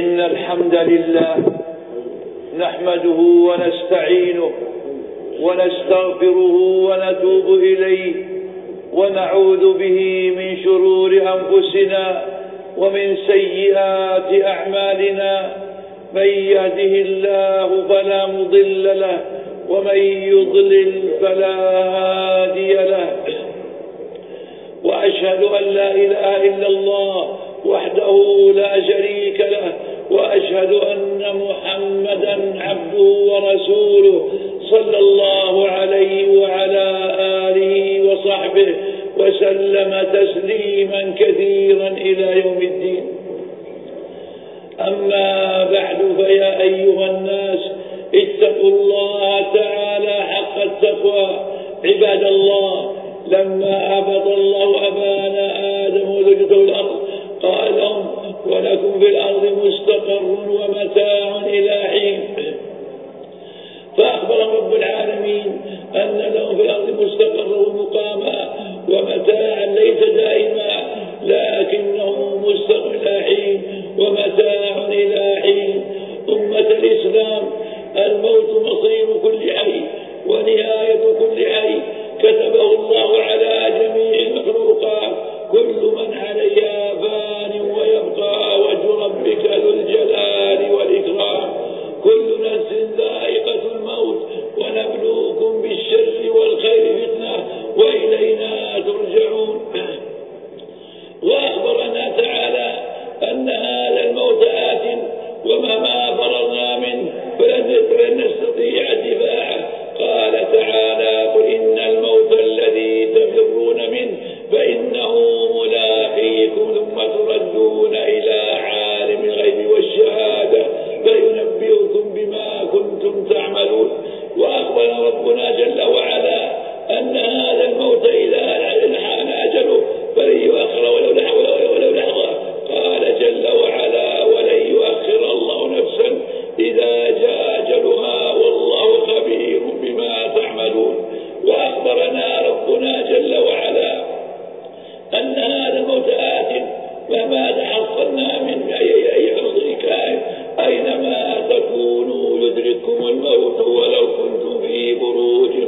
إن الحمد لله نحمده ونستعينه ونستغفره ونتوب إليه ونعوذ به من شرور أنفسنا ومن سيئات أعمالنا. من يهده الله فلا مضل له ومن يضلل فلا هادي له. وأشهد أن لا إله إلا الله وحده لا شريك له وأشهد أن محمدا عبده ورسوله صلى الله عليه وعلى آله وصحبه وسلم تسليما كثيرا إلى يوم الدين. أما بعد، فيا أيها الناس اتقوا الله تعالى حق التقوى. عباد الله، لما أهبط الله أبانا آدم وزوجته الأرض قال لهم: ولكم في الأرض مستقر ومتاع إلى حين. فأخبر رب العالمين أن لهم في الأرض مستقر ومقاما ومتاعا ليس دائما، لكنه مستقر إلى حين ومتاع إلى حين. أمة الإسلام، الموت مصير كل حي ونهاية كل حي، كتبه الله على جميع المخلوقات. كل من عليها فان ويبقى وجه ربك ذو الجلال والإكرام. كل نفس ذائقة الموت ونبلوكم بالشر والخير فتنة وإلينا ترجعون. وأخبرنا تعالى أن هذا الموت آت ومهما فررنا منه فلن نستطيع دفاعه. قال تعالى: قل إن الموت الذي تفرون منه فإنه ملاقيكم ثم تردون إلى عالم الغيب والشهادة فينبئكم بما كنتم تعملون. وأخبر ربنا جل وعلا أن هذا الموت إذا حان أجله فلن يؤخر ولو لحظة. قال جل وعلا: ولن يؤخر الله نفسا إذا جاء أجلها والله خبير بما تعملون. وأخبرنا ربنا جل وعلا أن هذا الموت آت وما تحصلنا من أي حظ كائن، أينما تكونوا يدرككم الموت ولو كنتم في بروج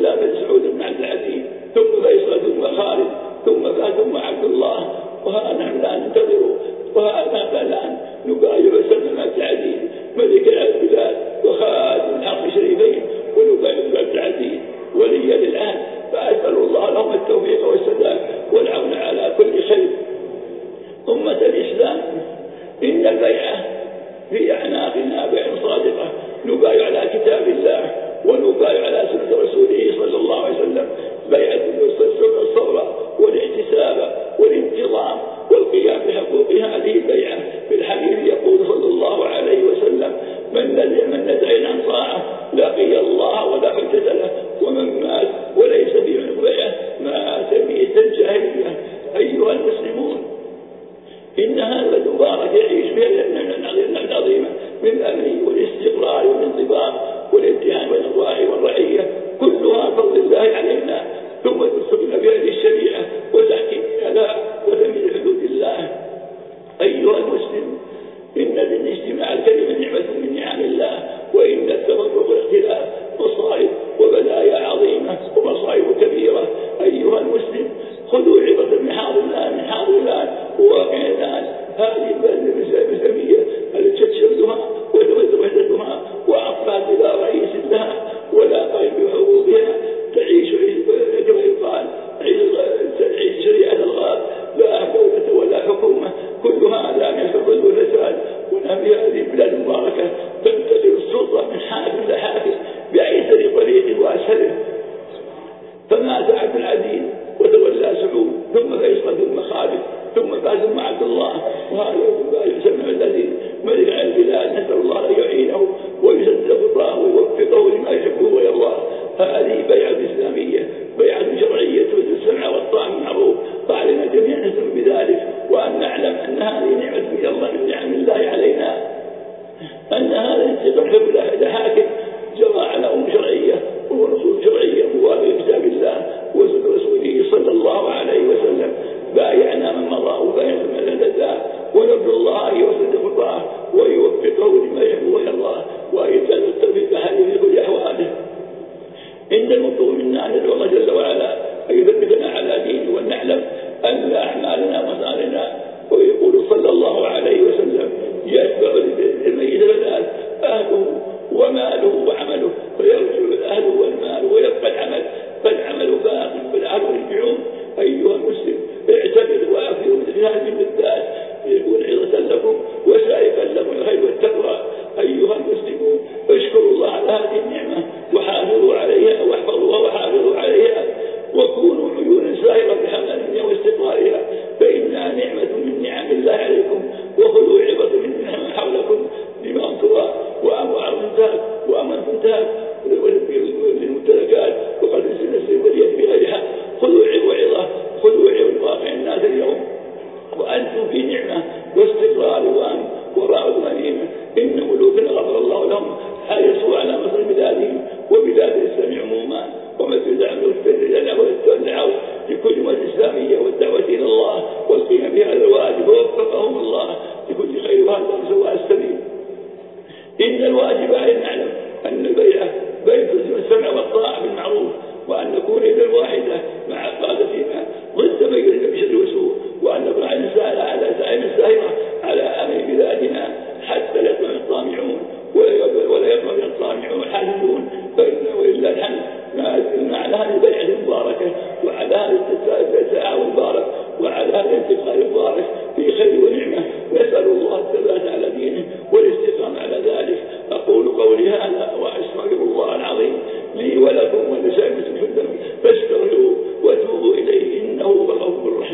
إلا بن سعود بن عبد العزيز، ثم فيصل ثم خالد ثم ثم عبد الله. وها نحن لا ننتظر، وها الآن نبايع سلمان بن عبد العزيز ملك البلاد وخادم الحق الشريفين، ونبايع عبد العزيز وليا للعهد. فأسأل الله لهم التوفيق والسداد والعون على كل خير. أمة الإسلام، إن البيعة في أعناقنا بيع صادقة، نبايع على كتاب الله ونبايع على سنة رسوله صلى الله عليه وسلم، بيعة الصبر والاحتساب والانتظام والقيام بحقوق هذه البيعة. في الحديث يقول صلى الله عليه وسلم: من ندعي عن طاعة لقي الله ولا حجة له، ومن مات وليس في عنق بيعة مات ميتا جاهلية. أيها المسلمون، إن هذا المبارك يعيش فيها النعمة العظيمة من الأمن والاستقرار والانضباط والامتحان والرعي والرعية، كلها فضل الله علينا، ثم تستقبل بهذه الشريعة وتحكيمها وتمييز حدود الله. أيها المسلم، إن الاجتماع الكريم نعمة من نعم الله، وإن التفرق والاختلاف مصائب وبلايا عظيمة ومصائب كبيرة. أيها المسلم، خذوا عبرة من حاضر الآن وواقع الآن. هذه البلدة التي تشردها وتمد وحدتها وأقفات إلى رئيس لها ولا قيم بحقوقها، تعيش كما يقال تعيش شريعة الغاب، لا دولة ولا حكومة، كل هذا من الفضل والفساد. ونبي هذه البلاد المباركة تنتقل السلطة من حاكم إلى حاكم بأيسر طريق وأسهله. فمات عبد العزيز وتولى سعود، ثم فيصل ثم خالد ثم فاز مع عبد الله، وهذا يسمى الذي ملك على البلاد. نسأل الله أن يعينه ويسدد خطاه ويوفقه لما يحبه ويرضاه. هذه بيعة إسلامية، بيعة شرعية تؤتي السمع والطاعة بالمعروف. فعلينا جميعا نسلم بذلك، وأن نعلم أن هذه نعمة من الله من نعم الله علينا، أن هذا الانتقال إلى حاكم جرى على أمور شرعية ونصوص شرعية موافقة كتاب الله وسنة رسوله صلى الله عليه وسلم. بايعنا من مضى وبايعنا من لدى، ونرجو الله أن يوسد خطاه ويوفقه لما يحب ويرضاه، وأن يجعل التوفيق حاله في كل أحواله. إن المطلوب منا أن ندعو الله جل وعلا أن يثبتنا على دينه، وأن نعلم أن أعمالنا ومصالحنا. ويقول صلى الله عليه وسلم: يتبع الميت الثلاث: أهله وماله وعمله، فيرجع أهله والمال ويبقى العمل، فالعمل باق والأهل يرجعون. أيها المسلم، اعتبروا وأكثروا مثل هذه المدات ليكون عظة لكم وسائقا لكم الخير والتقوى. أيها المسلمون، اشكروا الله على هذه النعمة وحافظوا عليها واحفظوها وحافظوا عليها، وكونوا عيونا سائرة بحملها واستقرارها، فإنها نعمة من نعم الله عليكم. وخذوا عبرة من نعم حولكم لما انتظر وأموال انتهك وأمن انتهك للممتلكات وقد نسل واليد بغير حق. خذوا عظة، خذوا عظة واقع الناس اليوم وأنتم في نعمة واستقرار وأمن وراء غنيمة. إن ملوكنا غفر الله لهم حرصوا على مصر بلادهم وبلاد الإسلام عموما، ومثل دعم والتدعو لكل أمة إسلامية والدعوة إلى الله والقيام بهذا الواجب، ووفقهم الله لكل خير وهذا سواء السبيل. إن الواجب أن نعلم أن البيعة بين السمع والطاعة بالمعروف، وأن نكون يدا واحدة مع قادتنا ضد من يريد بشر وسوء، وأن نكون على سائر السائرة على أمن بلادنا حتى لا يطمع الطامعون ولا يطمع الطامعون الحاسدون. فإنه إلا الحمد على هذه البيعة المباركة وعلى هذا التعاون المبارك وعلى هذا الانتقال المبارك في خير ونعمة. نسأل الله الثبات على دينه والاستقامة على ذلك. أقول قولي هذا وأستغفر الله العظيم لي ولكم ولسائر المسلمين، فاستغفروه وتوبوا إليه إنه هو الغفور الرحيم.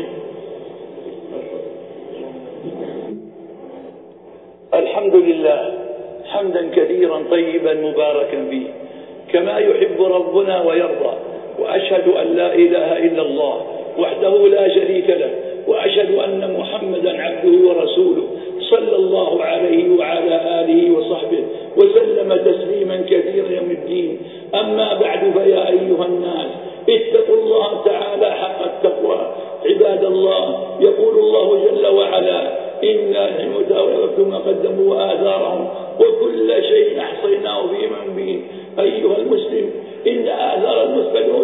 الحمد لله حمدا كثيرا طيبا مباركا فيه كما يحب ربنا ويرضى، وأشهد أن لا إله إلا الله وحده لا شريك له، وأشهد أن محمدا عبده ورسوله صلى الله عليه وعلى آله وصحبه وسلم تسليما كثيرا يوم الدين. أما بعد، فيا أيها الناس اتقوا الله تعالى حق التقوى. عباد الله، يقول الله جل وعلا: إنا المتوفى ما قدموا وآثارهم وكل شيء أحصيناه في إمام مبين. أيها المسلم، إن آثار المفقد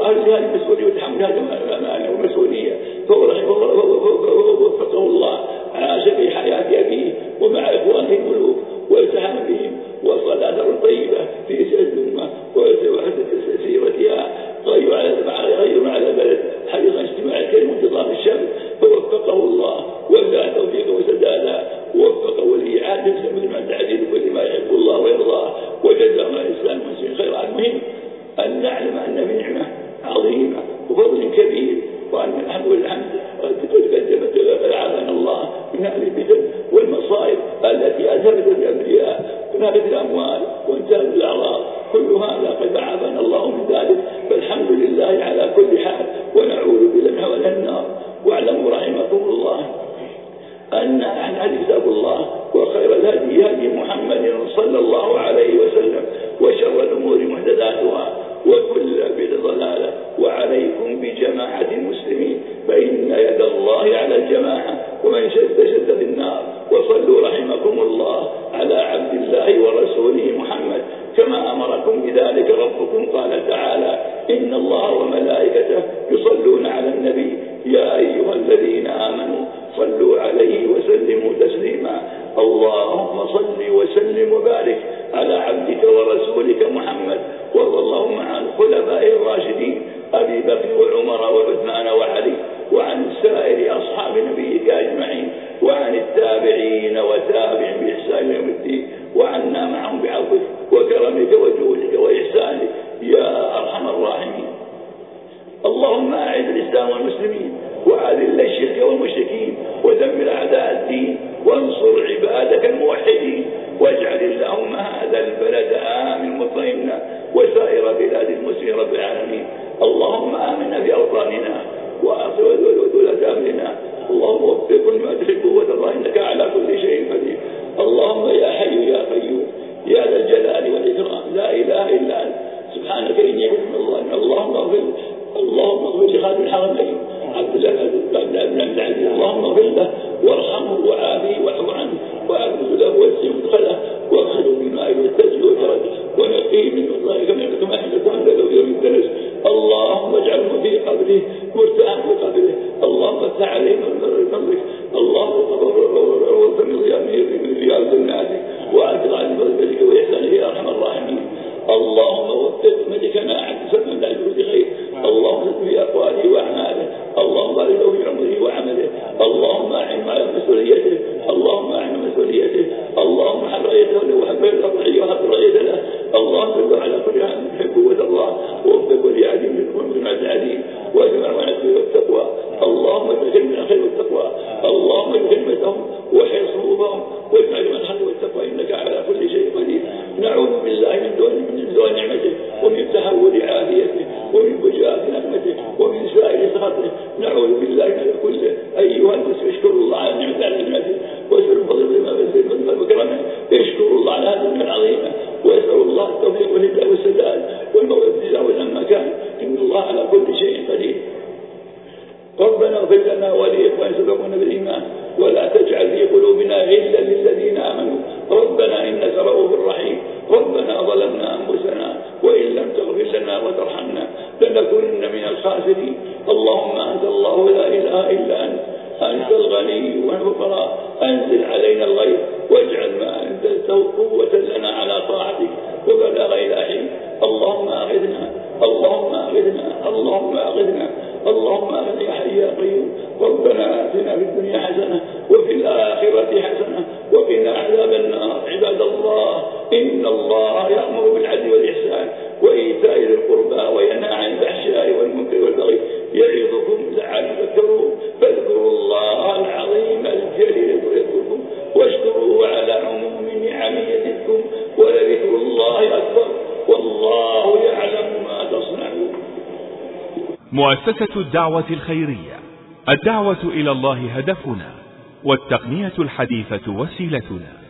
الله لهذه المسؤولية وتحمل هذه الأمانة والمسؤولية، فوفقه الله، عاش في حياة أبيه ومع إخوانه الملوك والتحم بهم، وصل أثر طيبة في سير الأمة وحسن سيرتها، غير على البلد حريصا اجتماع الكلمة وانتظام الشمس، فوفقه الله وزاد توفيقه وسدادا، ووفقه ولي عهده من التعديل بكل ما يحب الله ويرضاه، وجزاهم الإسلام والمسلمين خيرا. المهم أن نعلم أن في نعمة عظيمة وفضل كبير، وأن الحمد والحمد قدمت أعاذنا الله من هذه الفتن والمصائب التي أذهبت الأنبياء ونهبت الأموال وانتهت الأعراض، كل هذا قد أعاذنا الله من ذلك، فالحمد لله على كل حال، ونعوذ بالله من هول النار. واعلموا رحمكم الله أن أحد كتاب الله، وخير الهدي هدي محمد صلى الله عليه وسلم، وشر الأمور محدثاتها، وكل بدعة ضلالة، وعليكم بجماعة المسلمين فإن يد الله على الجماعة، ومن شد في النار. وصلوا رحمكم الله على عبد الله ورسوله محمد كما أمركم بذلك ربكم، قال تعالى: إن الله وملائكته يصلون على النبي يا أيها الذين آمنوا صلوا عليه وسلموا تسليما. اللهم صل وسلم وبارك على عبدك ورسولك محمد، وارض اللهم عن الخلفاء الراشدين أبي بكر وعمر وعثمان وعلي، وعن سائر أصحاب نبيك أجمعين، وعن التابعين وتابع بإحسان يوم الدين، وعنا معهم بعفوك وكرمك وجودك وإحسانك يا أرحم الراحمين. اللهم أعز الإسلام والمسلمين، وأذل الشرك والمشركين، ودمر أعداء الدين، وانصر عبادك الموحدين، واجعل اللهم هذا البلد آمن مطمئنا، وسائر بلاد المسلمين رب العالمين. اللهم آمنا في أوطاننا وولاة أمرنا، اللهم وفق كل ما تحب وترضى، إنك على كل شيء قدير. اللهم يا حي يا قيوم يا ذا الجلال والإكرام، لا إله إلا أنت، سبحانك إني كنت من الظالمين. اللهم اغفر لخادم الحرمين عبد الله بن عبد العزيز، اللهم اغفر له وارحمه وعافيه واعف عنه، واعبد له واسع مدخله، واغسله بالماء والثلج والبرد، ونقيه من الله كما يحدث عنه لو يوم الدنس. اللهم اجعله في قبره مرتاحا في قبره، اللهم افتح عليه من فضلك، اللهم اغفر من رياض جناتك، واعتق عن فضلك واحسانك يا ارحم الراحمين. اللهم وفق ملكنا عبد سلمان لا يجوز خير، اللهم اهده في اقواله واعماله، اللهم بارك له في عمره وعمله، اللهم اعنه على مسؤوليته، اللهم اعنه مسؤوليته، اللهم حب رأيته وحب الرعيه وحب رأيته له، اللهم صل على كل عام تحب وترضى، ووفق كل عاد منكم بما العليم، واجمع ونسبه والتقوى، اللهم اجعل من الخير والتقوى، اللهم اجعل كلمتهم وحصوبهم، واجمع من الخير والتقوى، انك على كل شيء قدير. نعوذ بالله من دون نعمته، ومن تحول عافيته، ومن بجاءة نعمته، ومن سائر سخطه، نعوذ بالله من كله. أيها الناس اشكروا الله على نعمته على نعمته، واسألوا فضل بما بذل وكرمه، اشكروا الله على هذه النعمة العظيمة، واسألوا الله التوفيق والهداية والسداد والموفق ولما كان، إن الله على كل شيء قدير. ربنا اغفر لنا ولإخواننا سبقونا بالإيمان، ولا تجعل في قلوبنا غلا للذين آمنوا، ربنا إنك رؤوف رحيم. ربنا ظلمنا أنفسنا، وإن لم تغفر لنا وترحمنا لنكونن من الخاسرين. اللهم أنت الله لا إله إلا أنت الغني والفقراء، أنزل علينا الغيث، واجعل ما أنزلته قوة لنا على طاعتك وبلاغ إلى حين. اللهم أغثنا، اللهم أغثنا، اللهم أغثنا، اللهم أغثنا يا حي يا قيوم. ربنا آتنا في الدنيا حسنة وفي الآخرة حسنة وقنا عذاب النار. عباد الله، إن الله يأمر بالعدل والإحسان وإيتاء ذي القربى، وينهى عن الفحشاء والمنكر والبغي، يعظكم لعلكم تذكرون. فاذكروا الله العظيم الجليل يذكركم، واشكروه على عموم نعمه يزدكم، ولذكر الله أكبر، والله يعلم ما تصنعون. مؤسسة الدعوة الخيرية، الدعوة إلى الله هدفنا، والتقنية الحديثة وسيلتنا.